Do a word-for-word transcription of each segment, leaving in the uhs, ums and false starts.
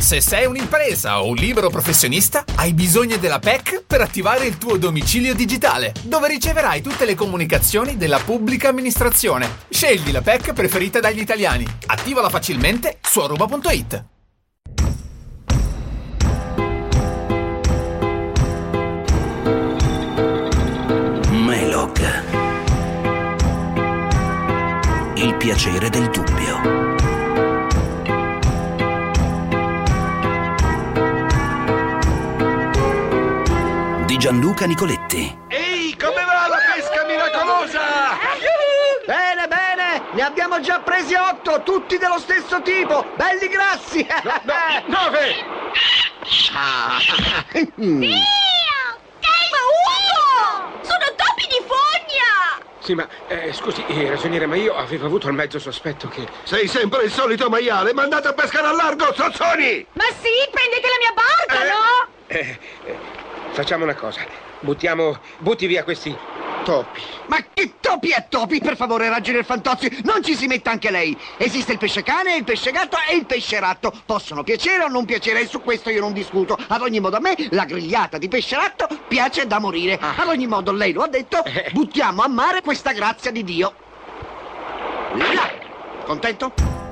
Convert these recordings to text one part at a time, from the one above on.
Se sei un'impresa o un libero professionista, hai bisogno della P E C per attivare il tuo domicilio digitale, dove riceverai tutte le comunicazioni della pubblica amministrazione. Scegli la P E C preferita dagli italiani. Attivala facilmente su aruba punto it. Melog. Il piacere del dubbio. Di Gianluca Nicoletti. Ehi, come va la pesca miracolosa? Bene, bene, ne abbiamo già presi otto, tutti dello stesso tipo, belli grassi. No, no, nove. Ah. Dio! Ma Ugo! Sono topi di fogna! Sì, ma eh, scusi, eh, ragioniere, ma io avevo avuto il mezzo sospetto che... Sei sempre il solito maiale, ma andate a pescare al largo, zozzoni! Ma sì, prendete la mia barca, Eh, no? eh, eh, facciamo una cosa, buttiamo, butti via questi topi. Ma che topi e topi, per favore, ragionier Fantozzi, non ci si metta anche lei. Esiste il pesce cane, il pesce gatto e il pesce ratto. Possono piacere o non piacere, e su questo io non discuto. Ad ogni modo a me la grigliata di pesce ratto piace da morire. Ah. Ad ogni modo lei lo ha detto, Eh. buttiamo a mare questa grazia di Dio. Là. Contento?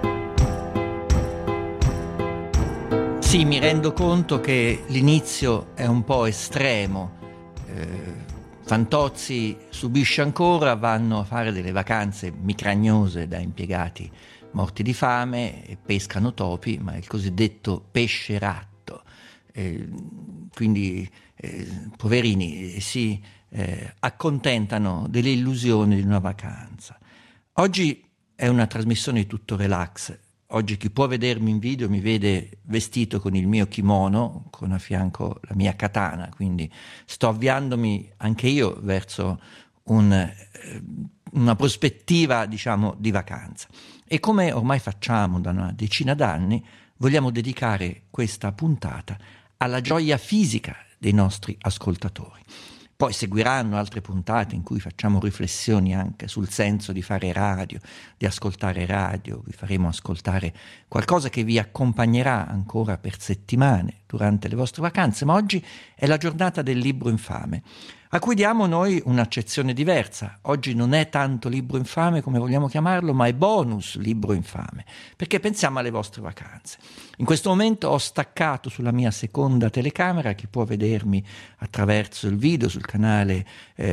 Sì, mi rendo conto che l'inizio è un po' estremo. Eh, Fantozzi subisce ancora, vanno a fare delle vacanze micragnose da impiegati morti di fame e pescano topi, ma è il cosiddetto pesce ratto. Eh, quindi, eh, poverini, si eh, accontentano delle illusioni di una vacanza. Oggi è una trasmissione di tutto relax. Oggi chi può vedermi in video mi vede vestito con il mio kimono, con a fianco la mia katana, quindi sto avviandomi anche io verso un, eh, una prospettiva, diciamo, di vacanza. E come ormai facciamo da una decina d'anni, vogliamo dedicare questa puntata alla gioia fisica dei nostri ascoltatori. Poi seguiranno altre puntate in cui facciamo riflessioni anche sul senso di fare radio, di ascoltare radio. Vi faremo ascoltare qualcosa che vi accompagnerà ancora per settimane durante le vostre vacanze, ma oggi è la giornata del libro infame, a cui diamo noi un'accezione diversa. Oggi non è tanto libro infame come vogliamo chiamarlo, ma è bonus libro infame, perché pensiamo alle vostre vacanze. In questo momento ho staccato sulla mia seconda telecamera, chi può vedermi attraverso il video sul canale,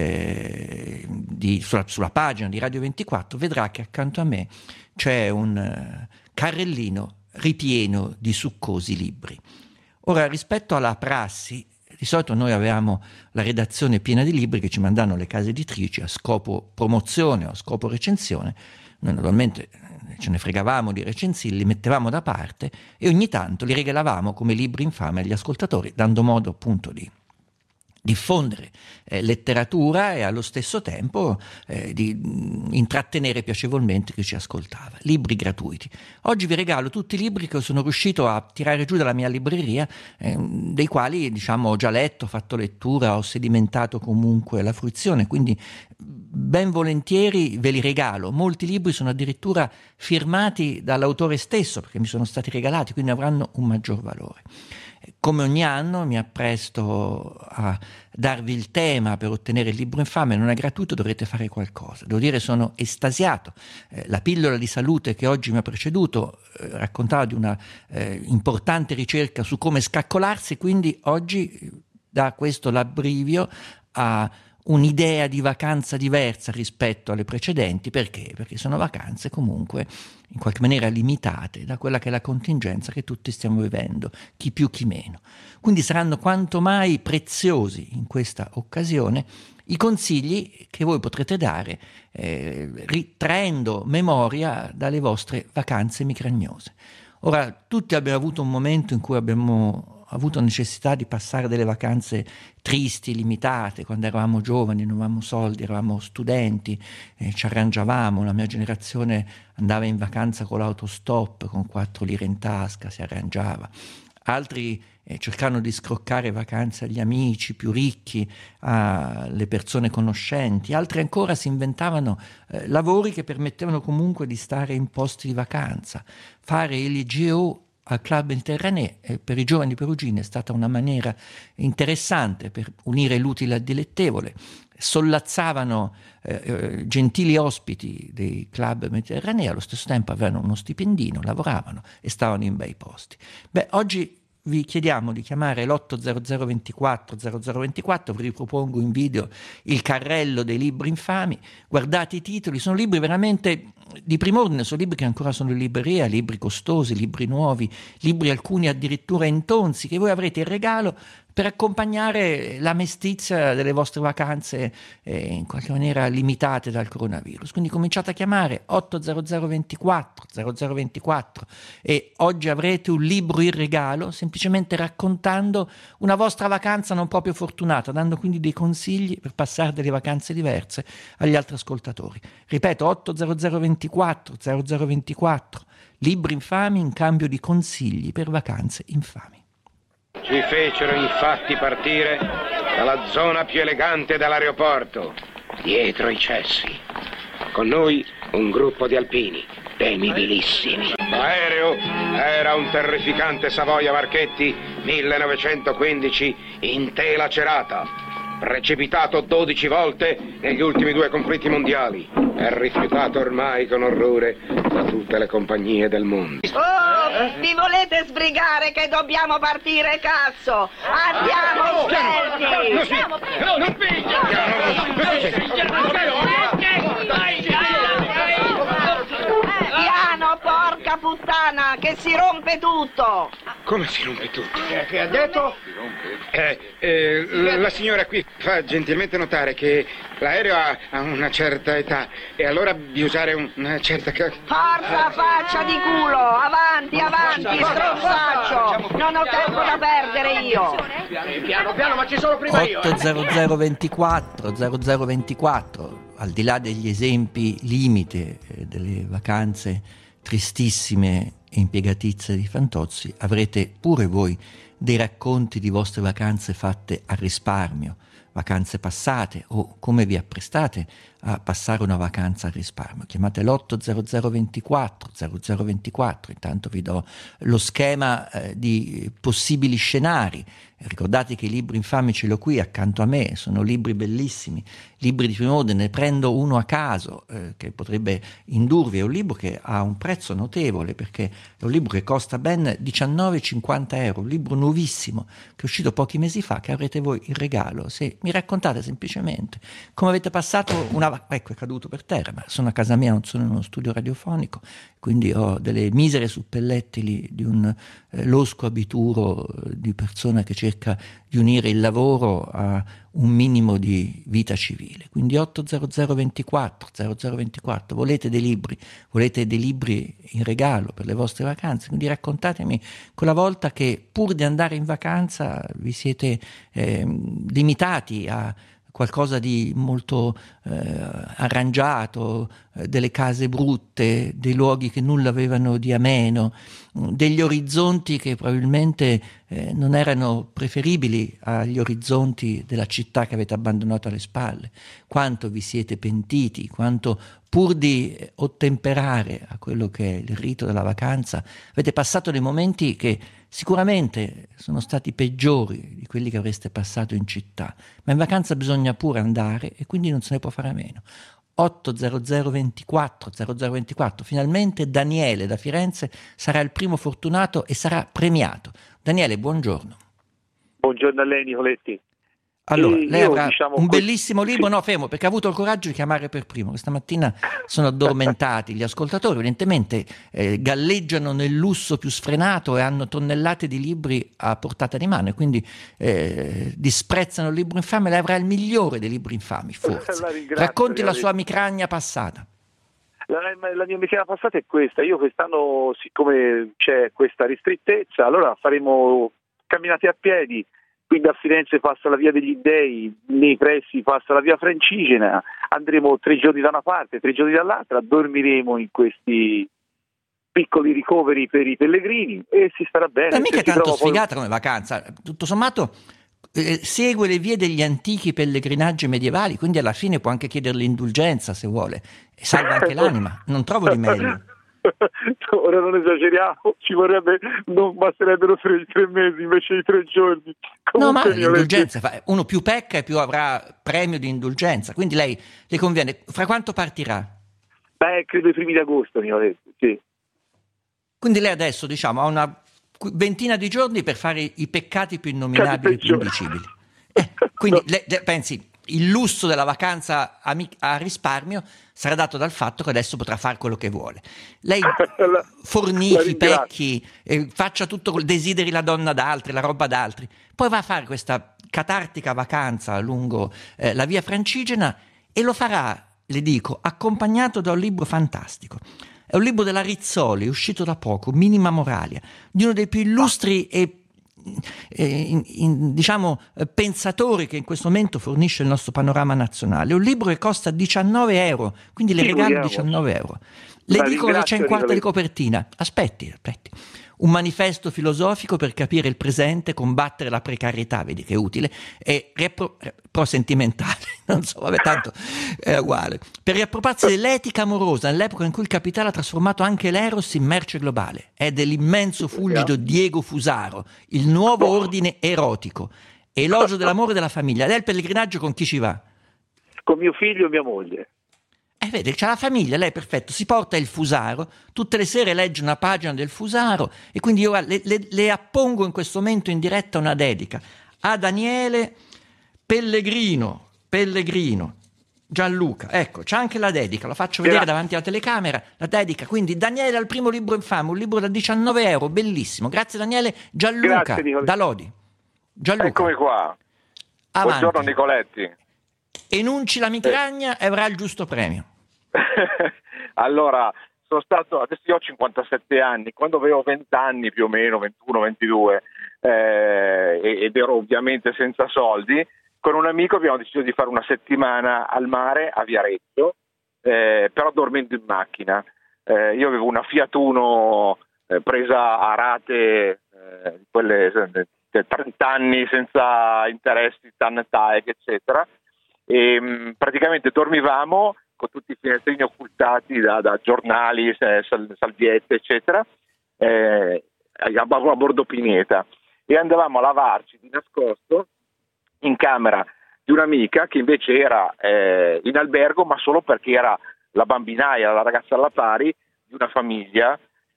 eh, di, sulla, sulla pagina di Radio ventiquattro, vedrà che accanto a me c'è un uh, carrellino ripieno di succosi libri. Ora, rispetto alla prassi, di solito noi avevamo la redazione piena di libri che ci mandavano le case editrici a scopo promozione o a scopo recensione. Noi normalmente ce ne fregavamo di recensirli, li mettevamo da parte e ogni tanto li regalavamo come libri infami agli ascoltatori, dando modo appunto di diffondere eh, letteratura e allo stesso tempo eh, di mh, intrattenere piacevolmente chi ci ascoltava. Libri gratuiti. Oggi vi regalo tutti i libri che sono riuscito a tirare giù dalla mia libreria, eh, dei quali, diciamo, ho già letto, fatto lettura, ho sedimentato comunque la fruizione, quindi ben volentieri ve li regalo. Molti libri sono addirittura firmati dall'autore stesso, perché mi sono stati regalati, quindi avranno un maggior valore. Come ogni anno mi appresto a darvi il tema per ottenere il libro infame, non è gratuito, dovrete fare qualcosa. Devo dire, sono estasiato. Eh, la pillola di salute che oggi mi ha preceduto eh, raccontava di una eh, importante ricerca su come scaccolarsi, quindi oggi dà questo l'abbrivio a un'idea di vacanza diversa rispetto alle precedenti. Perché? Perché sono vacanze comunque in qualche maniera limitate da quella che è la contingenza che tutti stiamo vivendo, chi più chi meno. Quindi saranno quanto mai preziosi in questa occasione i consigli che voi potrete dare eh, ritraendo memoria dalle vostre vacanze micragnose. Ora, tutti abbiamo avuto un momento in cui abbiamo avuto necessità di passare delle vacanze tristi, limitate, quando eravamo giovani, non avevamo soldi, eravamo studenti, eh, ci arrangiavamo, la mia generazione andava in vacanza con l'autostop, con quattro lire in tasca, si arrangiava. Altri eh, cercavano di scroccare vacanze agli amici più ricchi, alle persone conoscenti, altri ancora si inventavano eh, lavori che permettevano comunque di stare in posti di vacanza, fare il G O al Club Mediterranée eh, per i giovani perugini è stata una maniera interessante per unire l'utile al dilettevole. Sollazzavano eh, eh, gentili ospiti dei Club Mediterranee, allo stesso tempo avevano uno stipendino, lavoravano e stavano in bei posti. Beh, oggi vi chiediamo di chiamare l'otto zero zero ventiquattro zero zero ventiquattro, vi ripropongo in video il carrello dei libri infami, guardate i titoli, sono libri veramente di prim'ordine, sono libri che ancora sono in libreria, libri costosi, libri nuovi, libri alcuni addirittura intonsi che voi avrete in regalo per accompagnare la mestizia delle vostre vacanze eh, in qualche maniera limitate dal coronavirus. Quindi cominciate a chiamare otto zero zero ventiquattro zero zero ventiquattro e oggi avrete un libro in regalo semplicemente raccontando una vostra vacanza non proprio fortunata, dando quindi dei consigli per passare delle vacanze diverse agli altri ascoltatori. Ripeto, otto zero zero ventiquattro zero zero ventiquattro, libri infami in cambio di consigli per vacanze infami. Ci fecero infatti partire dalla zona più elegante dell'aeroporto, dietro i cessi. Con noi un gruppo di alpini, temibilissimi. L'aereo era un terrificante Savoia Marchetti millenovecentoquindici in tela cerata, precipitato dodici volte negli ultimi due conflitti mondiali e rifiutato ormai con orrore da tutte le compagnie del mondo. Oh, vi volete sbrigare che dobbiamo partire, cazzo? Andiamo, scherzi! No, non Piano, porca puttana, che si rompe tutto! Come si rompe tutto? Che ha detto? Eh, eh, la, la signora qui fa gentilmente notare che l'aereo ha, ha una certa età e allora di usare un, una certa... Forza faccia di culo, avanti, avanti, stronzaccio! Non ho tempo da perdere io! Piano, piano, ma ci sono prima io! otto zero zero ventiquattro zero zero ventiquattro, al di là degli esempi limite eh, delle vacanze tristissime e impiegatizie di Fantozzi, avrete pure voi dei racconti di vostre vacanze fatte a risparmio, vacanze passate o come vi apprestate a passare una vacanza a risparmio. Chiamate l'otto zero zero ventiquattro zero zero ventiquattro, intanto vi do lo schema eh, di possibili scenari. Ricordate che i libri infami ce l'ho qui accanto a me, sono libri bellissimi, libri di primo ordine, ne prendo uno a caso eh, che potrebbe indurvi. È un libro che ha un prezzo notevole perché è un libro che costa ben diciannove virgola cinquanta euro, un libro nuovissimo che è uscito pochi mesi fa, che avrete voi in regalo se mi raccontate semplicemente come avete passato una... Ecco, è caduto per terra, ma sono a casa mia, non sono in uno studio radiofonico, quindi ho delle misere suppellettili di un eh, losco abituro eh, di persona che cerca di unire il lavoro a un minimo di vita civile. Quindi otto zero zero ventiquattro zero zero ventiquattro, volete dei libri, volete dei libri in regalo per le vostre vacanze, quindi raccontatemi quella volta che pur di andare in vacanza vi siete eh, limitati a qualcosa di molto eh, arrangiato, eh, delle case brutte, dei luoghi che nulla avevano di ameno, degli orizzonti che probabilmente eh, non erano preferibili agli orizzonti della città che avete abbandonato alle spalle. Quanto vi siete pentiti, quanto pur di ottemperare a quello che è il rito della vacanza avete passato dei momenti che sicuramente sono stati peggiori di quelli che avreste passato in città, ma in vacanza bisogna pure andare e quindi non se ne può fare a meno. otto zero zero ventiquattro zero zero ventiquattro, finalmente Daniele da Firenze sarà il primo fortunato e sarà premiato. Daniele, buongiorno. Buongiorno a lei, Nicoletti. Allora, e lei io, avrà diciamo, un que- bellissimo libro, sì. no fermo, perché ha avuto il coraggio di chiamare per primo. Questa mattina sono addormentati gli ascoltatori, evidentemente eh, galleggiano nel lusso più sfrenato e hanno tonnellate di libri a portata di mano e quindi eh, disprezzano il libro infame. Lei avrà il migliore dei libri infami, forse. La Racconti la la sua micragna passata. La, la mia micragna passata è questa. Io quest'anno, siccome c'è questa ristrettezza, allora faremo camminate a piedi. Quindi a Firenze passa la via degli Dei, nei pressi passa la via Francigena, andremo tre giorni da una parte, tre giorni dall'altra, dormiremo in questi piccoli ricoveri per i pellegrini e si starà bene. Ma mica è tanto sfigata poi... come vacanza, tutto sommato eh, segue le vie degli antichi pellegrinaggi medievali, quindi alla fine può anche chiedere l'indulgenza se vuole, e salva anche l'anima, non trovo di meglio. Ora non esageriamo, ci vorrebbe, non basterebbero tre, tre mesi invece di tre giorni. Comunque, no, ma l'indulgenza, legge... uno più pecca e più avrà premio di indulgenza, quindi lei le conviene. Fra quanto partirà? Beh, credo i primi di agosto, mi ho detto, sì. Quindi lei adesso, diciamo, ha una ventina di giorni per fare i peccati più innominabili, più indicibili. Eh, quindi no. le, le, pensi, il lusso della vacanza a, a risparmio sarà dato dal fatto che adesso potrà fare quello che vuole. Lei la, fornichi, pecchi, eh, faccia tutto, desideri la donna d'altri, la roba d'altri, poi va a fare questa catartica vacanza lungo eh, la via Francigena e lo farà, le dico, accompagnato da un libro fantastico. È un libro della Rizzoli, uscito da poco, Minima Moralia, di uno dei più illustri e In, in, diciamo pensatori che in questo momento fornisce il nostro panorama nazionale. Un libro che costa diciannove euro, quindi le regalo diciannove euro. Le La dico cosa c'è in quarta di copertina. Aspetti, aspetti. Un manifesto filosofico per capire il presente, combattere la precarietà, vedi che è utile, e repro, pro sentimentale, non so, vabbè, tanto è uguale. Per riappropriarsi dell'etica amorosa nell'epoca in cui il capitale ha trasformato anche l'eros in merce globale. È dell'immenso fulgido Diego Fusaro, Il nuovo ordine erotico, elogio dell'amore e della famiglia. Ed è il pellegrinaggio con chi ci va? Con mio figlio e mia moglie. Eh, vede, c'ha la famiglia, lei perfetto, si porta il Fusaro, tutte le sere legge una pagina del Fusaro e quindi io le, le, le appongo in questo momento in diretta una dedica a Daniele Pellegrino, Pellegrino, Gianluca, ecco, c'è anche la dedica, la faccio vedere Grazie. davanti alla telecamera, la dedica, quindi Daniele al primo libro infame, un libro da diciannove euro, bellissimo, grazie Daniele, Gianluca, Grazie, da Lodi. Gianluca. Eccomi qua, Avanti. Buongiorno Nicoletti. Enunci la mitragna eh. e avrà il giusto premio. Allora, sono stato, adesso io ho cinquantasette anni, quando avevo venti anni più o meno, ventuno ventidue, eh, ed ero ovviamente senza soldi, con un amico abbiamo deciso di fare una settimana al mare a Viareggio, eh, però dormendo in macchina. Eh, io avevo una Fiat Uno eh, presa a rate, eh, quelle eh, trenta anni senza interessi, T A N, T A E C, eccetera, e mh, praticamente dormivamo con tutti i finestrini occultati da, da giornali, sal, salviette, eccetera, eh, a, a bordo Pineta, e andavamo a lavarci di nascosto in camera di un'amica che invece era eh, in albergo, ma solo perché era la bambinaia, la ragazza alla pari di una famiglia,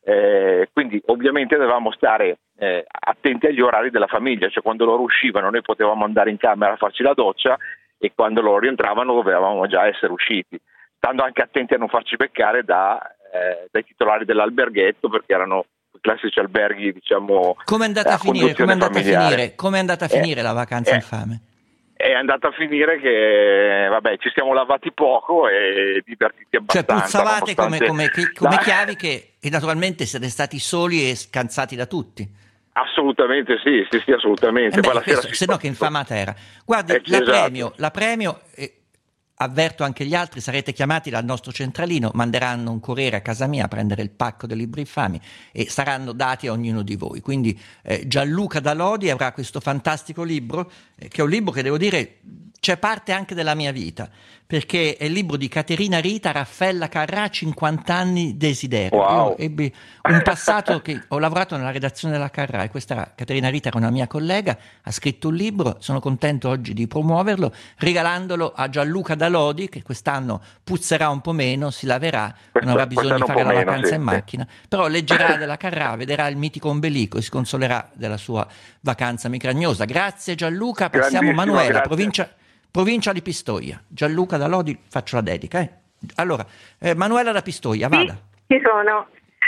eh, quindi ovviamente dovevamo stare eh, attenti agli orari della famiglia, cioè quando loro uscivano noi potevamo andare in camera a farci la doccia e quando loro rientravano dovevamo già essere usciti, stando anche attenti a non farci beccare da, eh, dai titolari dell'alberghetto, perché erano i classici alberghi, diciamo. Come è andata a, a finire? Come è andata a finire? Come è andata a finire eh, la vacanza eh, infame? È andata a finire che, vabbè, ci siamo lavati poco e divertiti abbastanza. Cioè puzzavate nonostante... come, come, come chiavi che, e naturalmente siete stati soli e scansati da tutti. Assolutamente sì, sì, sì, assolutamente. Eh beh, questo, se no che infamata era. Guardi, eh, la, esatto. premio, la premio, eh, avverto anche gli altri, sarete chiamati dal nostro centralino, manderanno un corriere a casa mia a prendere il pacco dei libri infami e saranno dati a ognuno di voi. Quindi eh, Gianluca da Lodi avrà questo fantastico libro, eh, che è un libro che devo dire c'è parte anche della mia vita, perché è il libro di Caterina Rita, Raffaella Carrà, cinquanta anni desiderio. Wow. Io ebbi un passato che ho lavorato nella redazione della Carrà e questa Caterina Rita era una mia collega, ha scritto un libro, sono contento oggi di promuoverlo, regalandolo a Gianluca da Lodi, che quest'anno puzzerà un po' meno, si laverà, non avrà bisogno di fare la meno, vacanza sì, in sì. macchina, però leggerà della Carrà, vedrà il mitico ombelico e si consolerà della sua vacanza mitragnosa. Grazie Gianluca, passiamo a Manuela, grazie. provincia... Provincia di Pistoia. Gianluca da Lodi, faccio la dedica. Eh. Allora, eh, Manuela da Pistoia, vada. Sì, ci sono.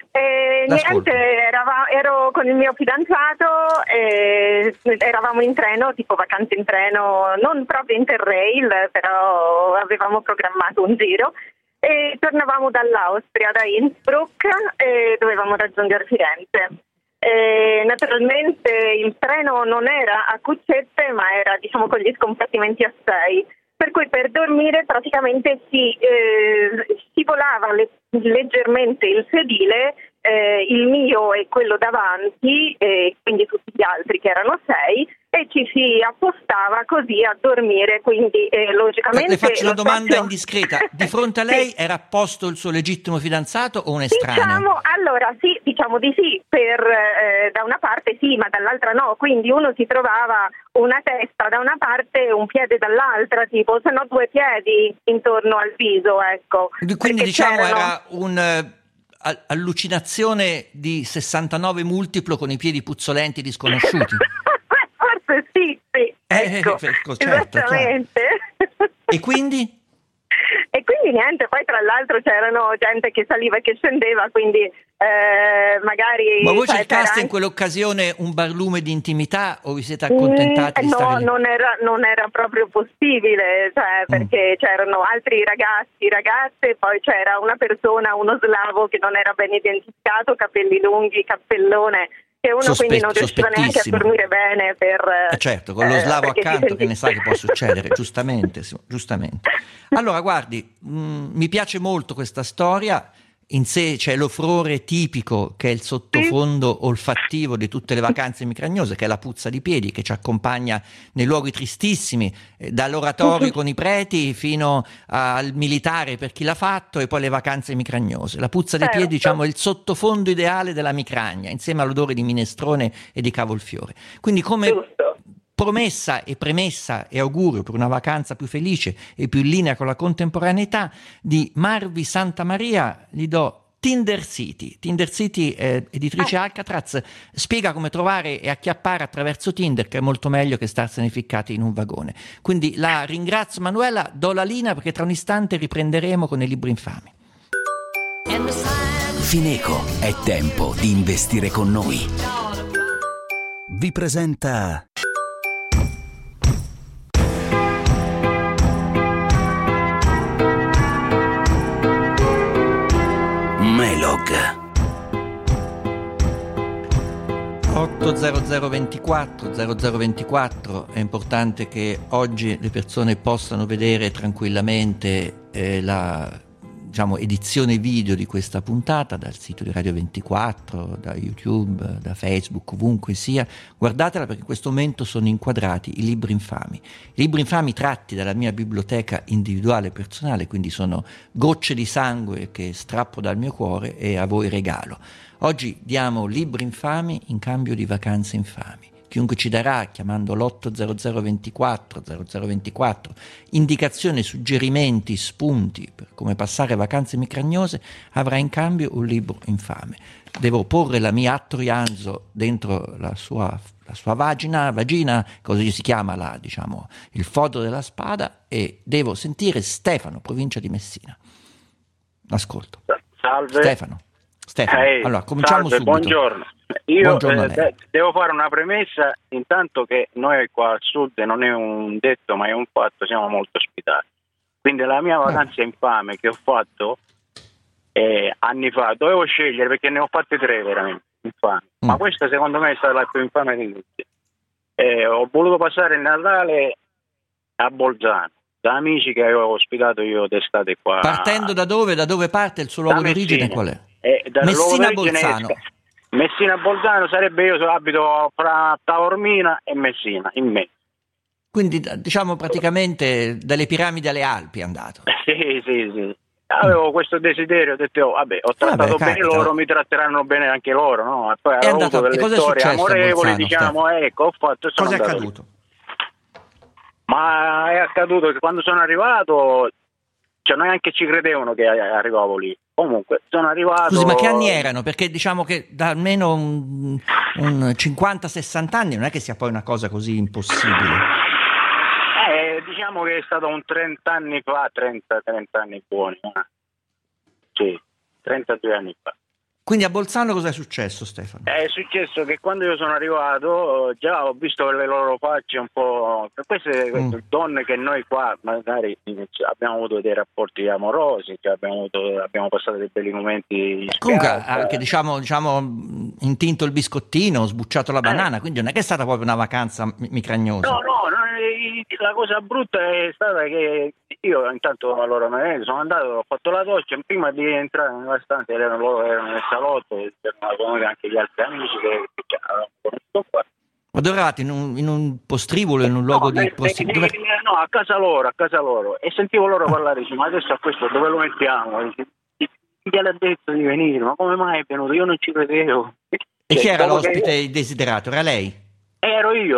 Eh, niente, erava, ero con il mio fidanzato, eh, eravamo in treno, tipo vacanze in treno, non proprio Interrail, però avevamo programmato un giro e tornavamo dall'Austria, da Innsbruck, e dovevamo raggiungere Firenze. Eh, naturalmente il treno non era a cuccette, ma era, diciamo, con gli scompartimenti a sei, per cui per dormire praticamente si eh, scivolava le, leggermente il sedile, eh, il mio e quello davanti, eh, quindi tutti gli altri che erano sei, e ci si appostava così a dormire, quindi eh, logicamente... Le faccio una lo domanda spazio... indiscreta. Di fronte a lei sì. era posto il suo legittimo fidanzato o un estraneo? Diciamo, allora sì, diciamo di sì, per, eh, da una parte sì, ma dall'altra no, quindi uno si trovava una testa da una parte e un piede dall'altra, tipo, se no due piedi intorno al viso, ecco. Quindi diciamo c'erano... era un'allucinazione di sessantanove multiplo con i piedi puzzolenti di sconosciuti. Forse sì, sì, eh, ecco, ecco certo, esattamente. E quindi? E quindi niente, poi tra l'altro c'erano gente che saliva e che scendeva, quindi eh, magari... Ma voi cioè, cercaste anche... in quell'occasione un barlume di intimità o vi siete accontentati mm, di stare no, lì? non era, non era proprio possibile, cioè, perché mm. c'erano altri ragazzi, ragazze, poi c'era una persona, uno slavo che non era ben identificato, capelli lunghi, cappellone, che uno Sospetto, quindi non riusciva neanche a dormire bene per... Eh certo, con lo slavo eh, accanto senti... che ne sa che può succedere, giustamente, giustamente. Allora, guardi, mh, mi piace molto questa storia, in sé c'è l'ofrore tipico che è il sottofondo olfattivo di tutte le vacanze micragnose, che è la puzza di piedi che ci accompagna nei luoghi tristissimi, eh, dall'oratorio con i preti fino al militare per chi l'ha fatto e poi le vacanze micragnose. La puzza dei piedi, diciamo, è il sottofondo ideale della micragna, insieme all'odore di minestrone e di cavolfiore. Quindi come promessa e premessa e augurio per una vacanza più felice e più in linea con la contemporaneità di Marvi Santamaria, gli do Tinder City. Tinder City, eh, editrice Alcatraz, spiega come trovare e acchiappare attraverso Tinder, che è molto meglio che starsene ficcati in un vagone. Quindi la ringrazio, Manuela, do la linea perché tra un istante riprenderemo con i libri infami. Fineco, è tempo di investire con noi. Vi presenta Melog. otto zero zero ventiquattro zero zero ventiquattro, è importante che oggi le persone possano vedere tranquillamente eh, la diciamo, edizione video di questa puntata dal sito di Radio ventiquattro, da YouTube, da Facebook, ovunque sia. Guardatela perché in questo momento sono inquadrati i libri infami. I libri infami tratti dalla mia biblioteca individuale personale, quindi sono gocce di sangue che strappo dal mio cuore e a voi regalo. Oggi diamo libri infami in cambio di vacanze infami. Chiunque ci darà, chiamando l'otto zero zero ventiquattro zero zero ventiquattro, indicazioni, suggerimenti, spunti per come passare vacanze micragnose, avrà in cambio un libro infame. Devo porre la mia attroianzo dentro la sua, la sua vagina, vagina, così si chiama la, diciamo, il fodo della spada, e devo sentire Stefano, provincia di Messina. Ascolto. Salve. Stefano. Stefano. Hey, allora, cominciamo salve, subito. Buongiorno. Io buongiorno eh, de- devo fare una premessa, intanto, che noi qua al sud, non è un detto ma è un fatto, siamo molto ospitali. Quindi la mia vacanza ah. infame che ho fatto eh, anni fa, dovevo scegliere perché ne ho fatte tre veramente infami, mm. ma questa secondo me è stata la più infame di tutte. Eh, ho voluto passare il Natale a Bolzano, da amici che avevo ospitato io d'estate qua. Partendo da dove? Da dove parte il suo luogo d'origine? Qual è? Eh, Messina Bolzano. Messina Bolzano sarebbe, io abito fra Taormina e Messina, in me. Quindi diciamo praticamente dalle piramidi alle Alpi è andato. Sì, sì, sì. Avevo mm. questo desiderio, ho detto, oh, vabbè, ho trattato vabbè, bene loro, mi tratteranno bene anche loro, no? E poi avevo avuto delle storie amorevoli, Bolzano, diciamo, eh, ecco, ho fatto. Sono cosa è accaduto? Lì. Ma è accaduto che quando sono arrivato, cioè neanche ci credevano che arrivavo lì. Comunque sono arrivato. Scusi, ma che anni erano? Perché diciamo che da almeno un, un cinquanta sessanta anni non è che sia poi una cosa così impossibile. Eh, diciamo che è stato un trenta anni fa, trenta, trenta anni buoni. Eh? Sì, trentadue anni fa. Quindi a Bolzano cosa è successo, Stefano? È successo che quando io sono arrivato già ho visto le loro facce un po', queste mm. donne che noi qua magari abbiamo avuto dei rapporti amorosi, cioè abbiamo, avuto, abbiamo passato dei belli momenti. Comunque anche diciamo, diciamo intinto il biscottino, sbucciato la banana, eh. quindi non è che è stata proprio una vacanza micragnosa. No, no, no, la cosa brutta è stata che io intanto allora sono andato, ho fatto la doccia, prima di entrare nella stanza erano loro erano nel salotto, c'erano anche gli altri amici che, che avevano conosciuto qua. Ma dove eravate? In un, in un postribolo, in un luogo no, di eh, posti... eh, dove... no, a casa loro, a casa loro. E sentivo loro parlare, dice, ma adesso a questo dove lo mettiamo? Dice, chi gli ha detto di venire? Ma come mai è venuto? Io non ci credevo. E cioè, chi era dopo l'ospite io... desiderato? Era lei? Ero io.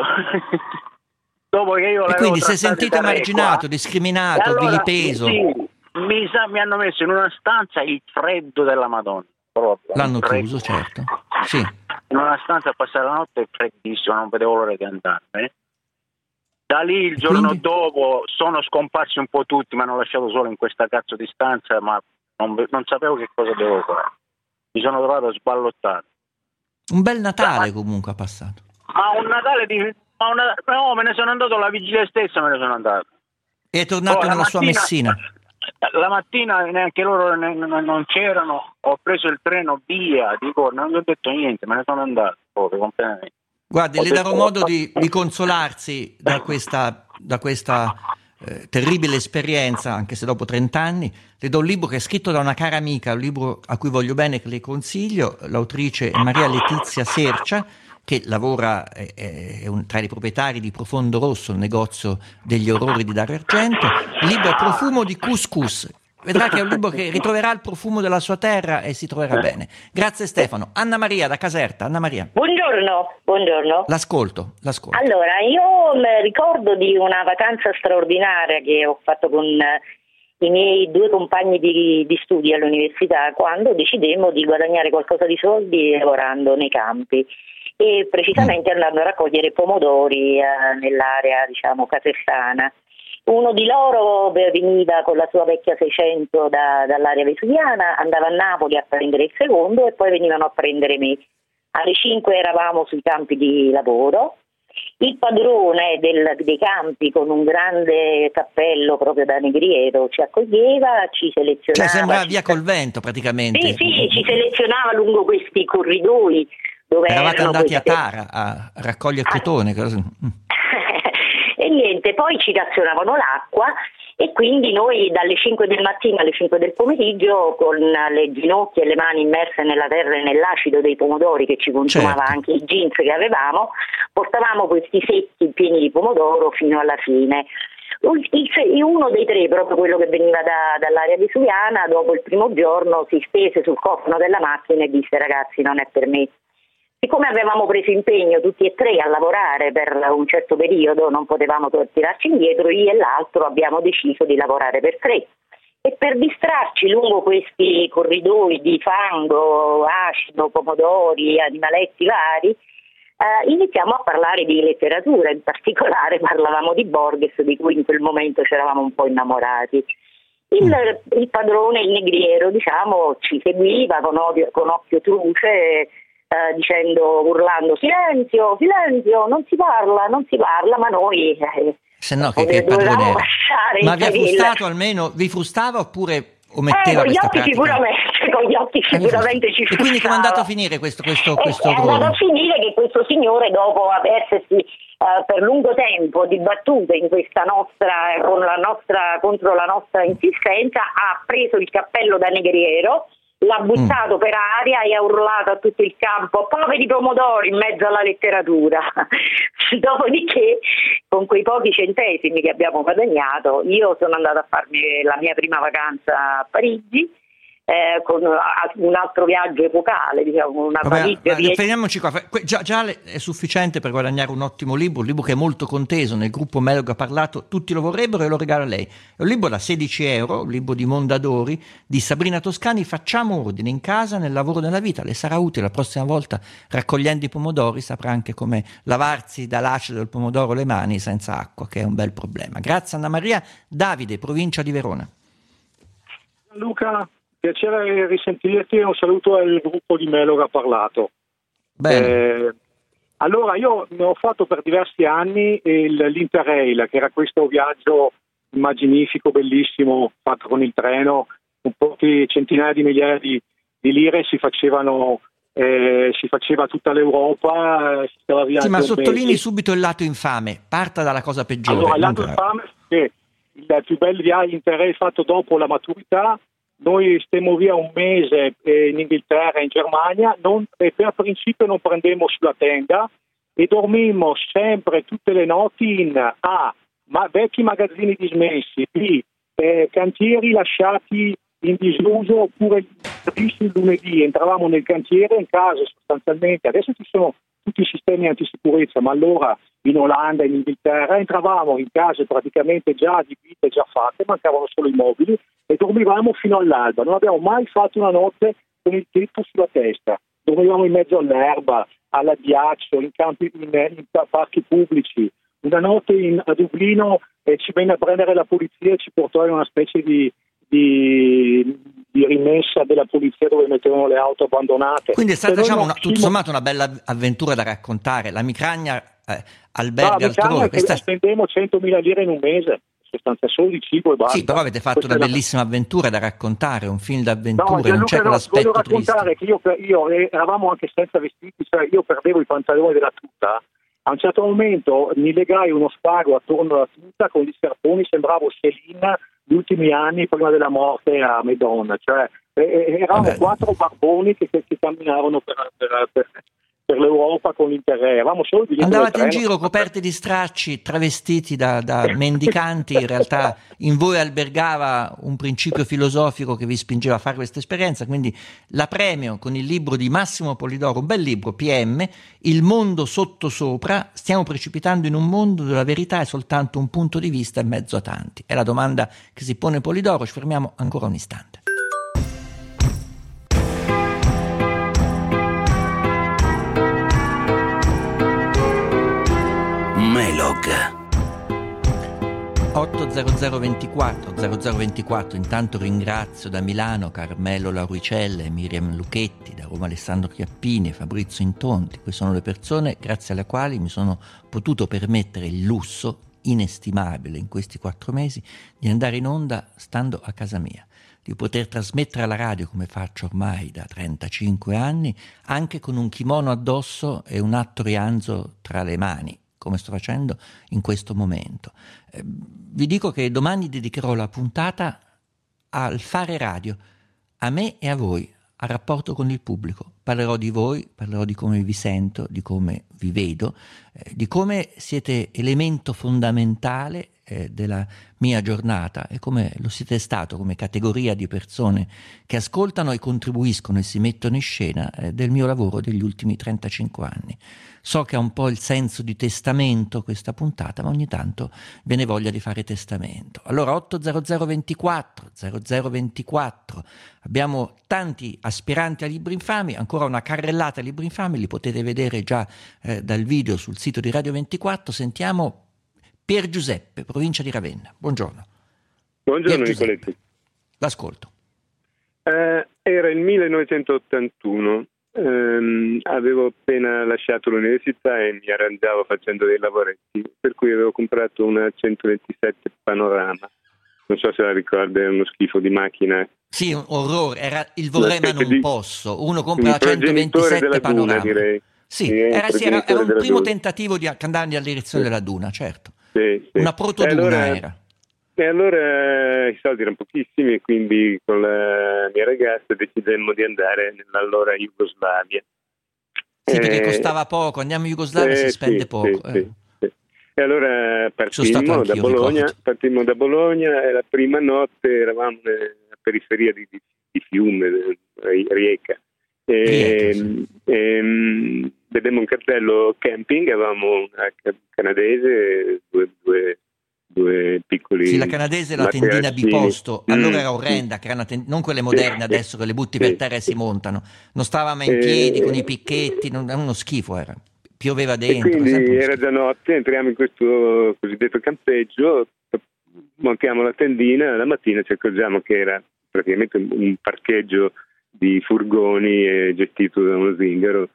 Dopo che io e quindi si è sentito da emarginato, qua, discriminato, allora, vilipeso. Sì, mi, sa, mi hanno messo in una stanza il freddo della Madonna. Proprio, l'hanno chiuso, certo. Sì. In una stanza a passare la notte è freddissimo, non vedevo l'ora di andarmene. Da lì il giorno quindi? dopo sono scomparsi un po' tutti, mi hanno lasciato solo in questa cazzo di stanza, ma non, non sapevo che cosa dovevo fare. Mi sono trovato sballottato. Un bel Natale comunque ha passato. Ma un Natale di... Ma una, no, me ne sono andato la vigilia stessa, me ne sono andato. E è tornato oh, nella sua Messina. La mattina neanche loro ne, ne, non c'erano, ho preso il treno via, dico, non gli ho detto niente, me ne sono andato proprio completamente. Guardi, ho le detto, darò modo di, di consolarsi da questa, da questa eh, terribile esperienza, anche se dopo trent'anni. Le do un libro che è scritto da una cara amica, un libro a cui voglio bene, che le consiglio. L'autrice è Maria Letizia Sercia, che lavora, è, è un, tra i proprietari di Profondo Rosso, il negozio degli orrori di Dario Argento. Il libro è Profumo di Couscous. Vedrà che è un libro che ritroverà il profumo della sua terra e si troverà bene. Grazie Stefano. Anna Maria da Caserta. Anna Maria. Buongiorno, buongiorno. L'ascolto, l'ascolto. Allora, io ricordo di una vacanza straordinaria che ho fatto con i miei due compagni di, di studio all'università, quando decidemmo di guadagnare qualcosa di soldi lavorando nei campi. E precisamente andando a raccogliere pomodori eh, nell'area, diciamo, casertana. Uno di loro veniva con la sua vecchia seicento da, dall'area vesuviana, andava a Napoli a prendere il secondo e poi venivano a prendere me. Alle cinque eravamo sui campi di lavoro. Il padrone del, dei campi, con un grande cappello proprio da negriero, ci accoglieva, ci selezionava. Cioè sembra via col vento praticamente. Sì, sì, ci selezionava lungo questi corridoi. Dove eravate andati queste... a Tara a raccogliere ah. cotone. E niente, poi ci razionavano l'acqua e quindi noi dalle cinque del mattino alle cinque del pomeriggio, con le ginocchia e le mani immerse nella terra e nell'acido dei pomodori che ci consumava, certo, anche i jeans che avevamo, portavamo questi secchi pieni di pomodoro fino alla fine. Uno dei tre, proprio quello che veniva da, dall'area vesuviana, dopo il primo giorno si stese sul cofano della macchina e disse: ragazzi, non è per me. Siccome avevamo preso impegno tutti e tre a lavorare per un certo periodo, non potevamo tirarci indietro, io e l'altro abbiamo deciso di lavorare per tre. E per distrarci lungo questi corridoi di fango, acido, pomodori, animaletti vari, eh, iniziamo a parlare di letteratura, in particolare parlavamo di Borges, di cui in quel momento ci eravamo un po' innamorati. Il, il padrone, il negriero, diciamo, ci seguiva con, odio, con occhio truce, Uh, dicendo, urlando: silenzio, silenzio, non si parla, non si parla, ma noi eh, se no che, che padrone ma vi ha il... frustato almeno, vi frustava oppure ometteva eh, con gli occhi pratica? Sicuramente, con gli occhi sicuramente ci frustava. E quindi come è andato a finire questo questo, questo è, è andato a finire che questo signore, dopo aversi uh, per lungo tempo dibattuto in questa nostra, con la nostra, contro la nostra insistenza, ha preso il cappello da negriero, l'ha buttato mm. per aria e ha urlato a tutto il campo: poveri pomodori, in mezzo alla letteratura. Dopodiché, con quei pochi centesimi che abbiamo guadagnato, io sono andata a farmi la mia prima vacanza a Parigi, eh, con un altro viaggio epocale, diciamo, una Vabbè, valigia di... fermiamoci qua. Già, già è sufficiente per guadagnare un ottimo libro, un libro che è molto conteso, nel gruppo Melog ha parlato, tutti lo vorrebbero e lo regalo a lei. È un libro da sedici euro, un libro di Mondadori, di Sabrina Toscani. Facciamo ordine in casa, nel lavoro, nella vita. Le sarà utile la prossima volta, raccogliendo i pomodori, saprà anche come lavarsi dall'acido del pomodoro le mani senza acqua, che è un bel problema. Grazie Anna Maria. Davide, provincia di Verona. Luca, piacere risentirti e un saluto al gruppo di Melo che ha parlato. Bene. Eh, allora, io ne ho fatto per diversi anni il, l'Interrail, che era questo viaggio immaginifico, bellissimo, fatto con il treno, un po' di centinaia di migliaia di, di lire, si facevano, eh, si faceva tutta l'Europa. Eh, si stava via sì, ma sottolinei mesi. subito il lato infame, parta dalla cosa peggiore. Allora, il lato infame è che il più bel viaggio Interrail fatto dopo la maturità. Noi stiamo via un mese in Inghilterra e in Germania, non, e per principio non prendemmo sulla tenda, e dormimmo sempre tutte le notti in A, ma vecchi magazzini dismessi, B, eh, cantieri lasciati in disuso oppure il lunedì, entravamo nel cantiere in casa sostanzialmente. Adesso ci sono tutti i sistemi antisicurezza, ma allora in Olanda, in Inghilterra, entravamo in case praticamente già adibite, già fatte, mancavano solo i mobili e dormivamo fino all'alba. Non abbiamo mai fatto una notte con il tetto sulla testa, dormivamo in mezzo all'erba, all'addiaccio, in campi, in, in parchi pubblici. Una notte in, a Dublino eh, ci venne a prendere la polizia e ci portò in una specie di Di, di rimessa della polizia dove mettevano le auto abbandonate. Quindi è stata, Se diciamo, non una, uscimo... tutto sommato una bella avventura da raccontare. La Micragna eh, alberga no, altrove. Questa... spendemmo centomila lire in un mese, sostanzialmente solo di cibo e basta. Sì, però avete fatto Questa una la... bellissima avventura da raccontare, un film d'avventura, no, non c'è no, quell'aspetto voglio raccontare triste. che io, io eh, eravamo anche senza vestiti, cioè io perdevo i pantaloni della tuta. A un certo momento mi legai uno spago attorno alla tuta con gli scarponi, sembravo Selina gli ultimi anni prima della morte a Madonna, cioè eh, eravamo Vabbè. quattro barboni che, che, che camminavano per, per, per, per l'Europa con l'Interrail. Eravamo solo di Andavate in giro coperti di stracci, travestiti da, da mendicanti, in realtà in voi albergava un principio filosofico che vi spingeva a fare questa esperienza, quindi la premio con il libro di Massimo Polidoro, un bel libro, P M, Il mondo sottosopra, stiamo precipitando in un mondo dove la verità è soltanto un punto di vista in mezzo a tanti. È la domanda che si pone Polidoro, ci fermiamo ancora un istante. Melog otto zero zero ventiquattro zero zero ventiquattro. Intanto ringrazio da Milano Carmelo Lauricella e Miriam Lucchetti, da Roma Alessandro Chiappini e Fabrizio Intonti. Queste sono le persone grazie alle quali mi sono potuto permettere il lusso inestimabile in questi quattro mesi di andare in onda stando a casa mia, di poter trasmettere alla radio come faccio ormai da trentacinque anni, anche con un kimono addosso e un atto rianzo tra le mani, come sto facendo in questo momento. Eh, vi dico che domani dedicherò la puntata al fare radio, a me e a voi, al rapporto con il pubblico. Parlerò di voi, parlerò di come vi sento, di come vi vedo, eh, di come siete elemento fondamentale eh, della mia giornata e come lo siete stato come categoria di persone che ascoltano e contribuiscono e si mettono in scena eh, del mio lavoro degli ultimi trentacinque anni. So che ha un po' il senso di testamento questa puntata, ma ogni tanto ve ne voglia di fare testamento. Allora otto zero zero ventiquattro zero zero ventiquattro, abbiamo tanti aspiranti a libri infami, ancora una carrellata a libri infami, li potete vedere già eh, dal video sul sito di Radio ventiquattro. Sentiamo Pier Giuseppe, provincia di Ravenna. Buongiorno. Buongiorno Nicoletti. L'ascolto. Eh, era il millenovecentottantuno. Um, avevo appena lasciato l'università e mi arrangiavo facendo dei lavoretti, per cui avevo comprato una centoventisette Panorama, non so se la ricorda, è uno schifo di macchina. Sì, un orrore, era il vorrei ma non di, posso, uno compra la centoventisette Panorama. Duna, direi. Sì, sì, era, sì, era, era un primo Duna. tentativo di andare nella direzione sì. della Duna, certo. Sì, sì. Una protoduna allora, era. E allora i soldi erano pochissimi e quindi con la mia ragazza decidemmo di andare nell'allora Jugoslavia. Sì, perché eh, costava poco, andiamo in Jugoslavia e eh, si spende sì, poco. Sì, eh. sì, sì. E allora partimmo da Bologna, partimmo da Bologna e la prima notte eravamo a periferia di, di, di Fiume, Rijeka. E, Rijeka, sì. e, vedemmo un cartello camping, avevamo una canadese, due, due due piccoli. Sì, la canadese è la tendina biposto, allora mm. era orrenda, che era una tend- non quelle moderne sì, adesso che le butti sì, per terra e si montano, non stavamo in piedi eh, con i picchetti, non, uno schifo era, pioveva dentro. E quindi era già notte, entriamo in questo cosiddetto campeggio, montiamo la tendina, la mattina ci accorgiamo che era praticamente un parcheggio di furgoni eh, gestito da uno zingaro,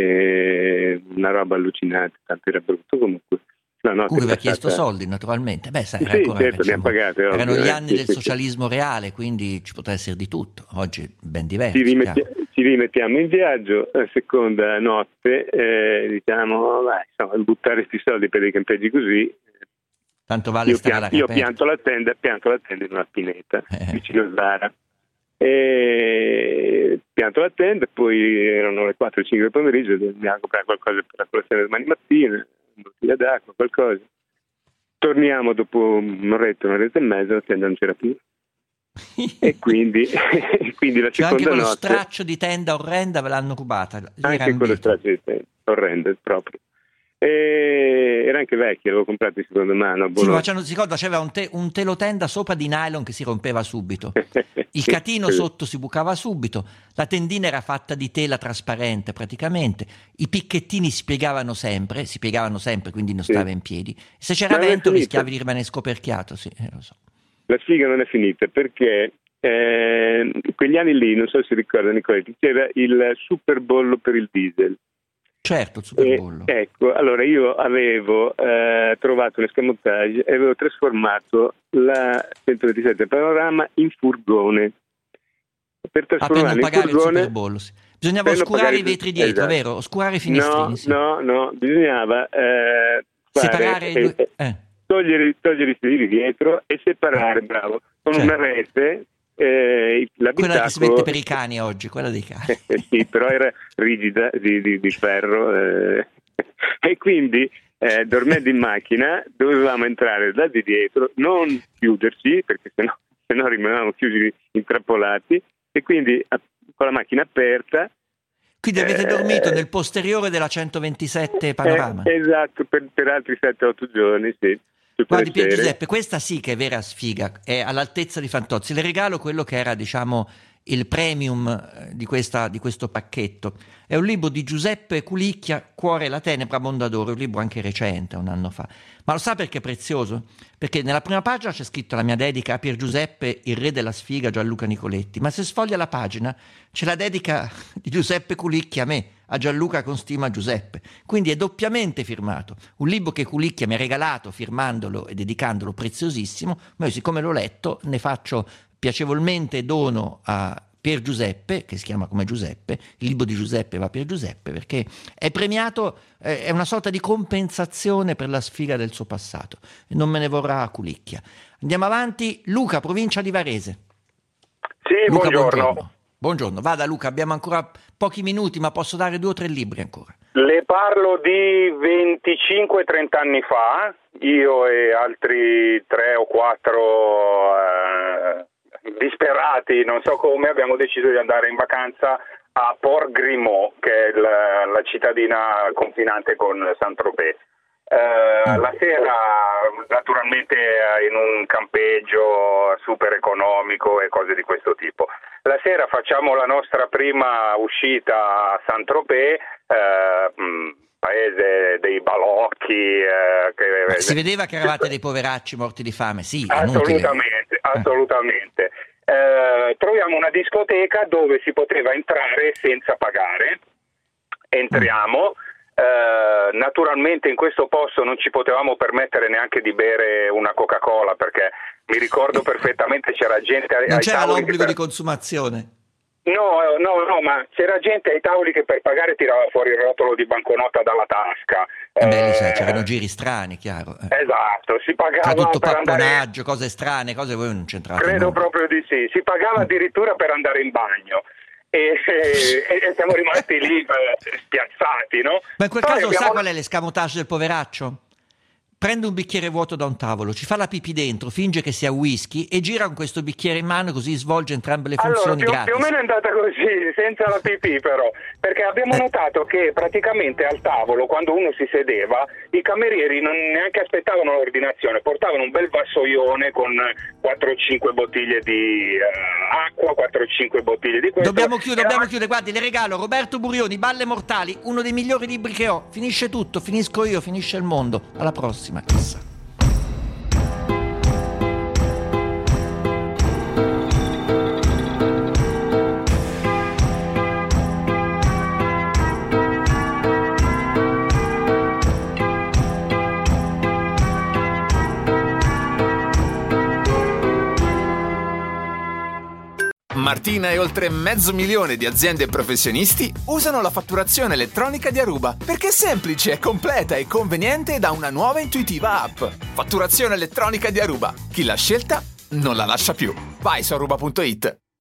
eh, una roba allucinante, tanto era brutto comunque. Cui aveva chiesto soldi naturalmente. Beh, sai, sì, ancora, certo, diciamo, pagate, erano ovvio, gli eh, anni sì, del sì, socialismo reale, quindi ci poteva essere di tutto. Oggi è ben diverso. Ci, rimetti- ci rimettiamo in viaggio, la seconda notte eh, diciamo, vai, insomma, buttare questi soldi per dei campeggi così. Tanto vale io stare pian- all'aria Io aperta. pianto la tenda, pianto la tenda in una pineta, eh. vicino a Zara. E pianto la tenda, poi erano le quattro o cinque del pomeriggio, dobbiamo comprare qualcosa per la colazione domani mattina, una bottiglia d'acqua, qualcosa. Torniamo dopo un'oretta, un'oretta e mezza, la tenda non c'era più. E quindi, quindi la cioè seconda anche quello notte, straccio di tenda orrenda ve l'hanno rubata. anche quello straccio di tenda orrenda proprio. E era anche vecchio, l'avevo comprato in seconda mano. Sì, ma si ricorda, c'era un, te, un telotenda sopra di nylon che si rompeva subito, il catino sotto si bucava subito, la tendina era fatta di tela trasparente praticamente, i picchettini si piegavano sempre, si piegavano sempre, quindi non stava sì. in piedi. Se c'era ma vento rischiavi di rimanere scoperchiato, sì, eh, lo so. La sfiga non è finita perché eh, quegli anni lì, non so se ricorda Nicoletti, c'era il superbollo per il diesel. Certo, il superbollo. E, ecco, allora io avevo eh, trovato un escamotage e avevo trasformato la centoventisette Panorama in furgone. Per trasformarla in pagare furgone, il superbollo, sì. Bisognava oscurare i vetri dietro, esatto. vero? Oscurare i finestrini. No, sì. no, no, bisognava eh, separare fare, i due... eh. togliere, togliere i sedili dietro e separare, bravo, con certo. una rete. Eh, quella che si mette per i cani oggi, quella dei cani. Sì, però era rigida di, di, di ferro eh. E quindi eh, dormendo in macchina dovevamo entrare da di dietro, non chiuderci perché sennò, sennò rimanevamo chiusi, intrappolati, e quindi a, con la macchina aperta. Quindi avete eh, dormito nel posteriore della centoventisette Panorama? Eh, esatto, per, per altri sette otto giorni, sì. Guardi Pier Giuseppe, questa sì che è vera sfiga, è all'altezza di Fantozzi. Le regalo quello che era, diciamo, il premium di, questa, di questo pacchetto. È un libro di Giuseppe Culicchia, Cuore e la tenebra, Mondadori, un libro anche recente, un anno fa. Ma lo sa perché è prezioso? Perché nella prima pagina c'è scritto la mia dedica a Pier Giuseppe, il re della sfiga, Gianluca Nicoletti, ma se sfoglia la pagina c'è la dedica di Giuseppe Culicchia a me, a Gianluca con stima Giuseppe. Quindi è doppiamente firmato. Un libro che Culicchia mi ha regalato firmandolo e dedicandolo, preziosissimo, ma io siccome l'ho letto ne faccio piacevolmente dono a Pier Giuseppe, che si chiama come Giuseppe, il libro di Giuseppe va a Pier Giuseppe perché è premiato, eh, è una sorta di compensazione per la sfiga del suo passato, e non me ne vorrà a Culicchia. Andiamo avanti. Luca, provincia di Varese. Sì, Luca, buongiorno. buongiorno. Buongiorno, vada Luca, abbiamo ancora pochi minuti, ma posso dare due o tre libri ancora. Le parlo di venticinque trenta anni fa, io e altri tre o quattro eh, disperati, non so come, abbiamo deciso di andare in vacanza a Port Grimaud, che è la, la cittadina confinante con Saint-Tropez. Eh, mm. La sera, naturalmente in un campeggio super economico e cose di questo tipo. La sera facciamo la nostra prima uscita a Saint-Tropez, eh, paese dei balocchi. Eh, che... Si vedeva che eravate dei poveracci morti di fame, sì. Assolutamente, assolutamente. Eh, troviamo una discoteca dove si poteva entrare senza pagare. Entriamo. Mm. Uh, naturalmente in questo posto non ci potevamo permettere neanche di bere una Coca-Cola, perché mi ricordo perfettamente c'era gente ai, non ai c'era tavoli l'obbligo per... di consumazione. No, no, no, ma c'era gente ai tavoli che per pagare tirava fuori il rotolo di banconota dalla tasca. Eh beh, eh, c'erano giri strani, chiaro. Eh. Esatto, si pagava c'era tutto per papponaggio, andare... cose strane, cose voi non c'entrate. Credo no. proprio di sì, si pagava addirittura per andare in bagno. E, e, e siamo rimasti lì eh, spiazzati, no? Ma in quel Poi caso abbiamo... sa qual è l'escamotage del poveraccio? Prende un bicchiere vuoto da un tavolo, ci fa la pipì dentro, finge che sia whisky e gira con questo bicchiere in mano, così svolge entrambe le funzioni allora, più, gratis. più o meno è andata così, senza la pipì però, perché abbiamo eh. notato che praticamente al tavolo, quando uno si sedeva, i camerieri non neanche aspettavano l'ordinazione, portavano un bel vassoione con quattro o cinque bottiglie di uh, acqua, quattro o cinque bottiglie di questo. Dobbiamo chiudere, Era... dobbiamo chiudere, guardi, le regalo Roberto Burioni, Balle Mortali, uno dei migliori libri che ho, finisce tutto, finisco io, finisce il mondo, alla prossima. Chissà. Martina e oltre mezzo milione di aziende e professionisti usano la fatturazione elettronica di Aruba perché è semplice, è completa e conveniente e da una nuova intuitiva app. Fatturazione elettronica di Aruba. Chi l'ha scelta non la lascia più. Vai su aruba punto it.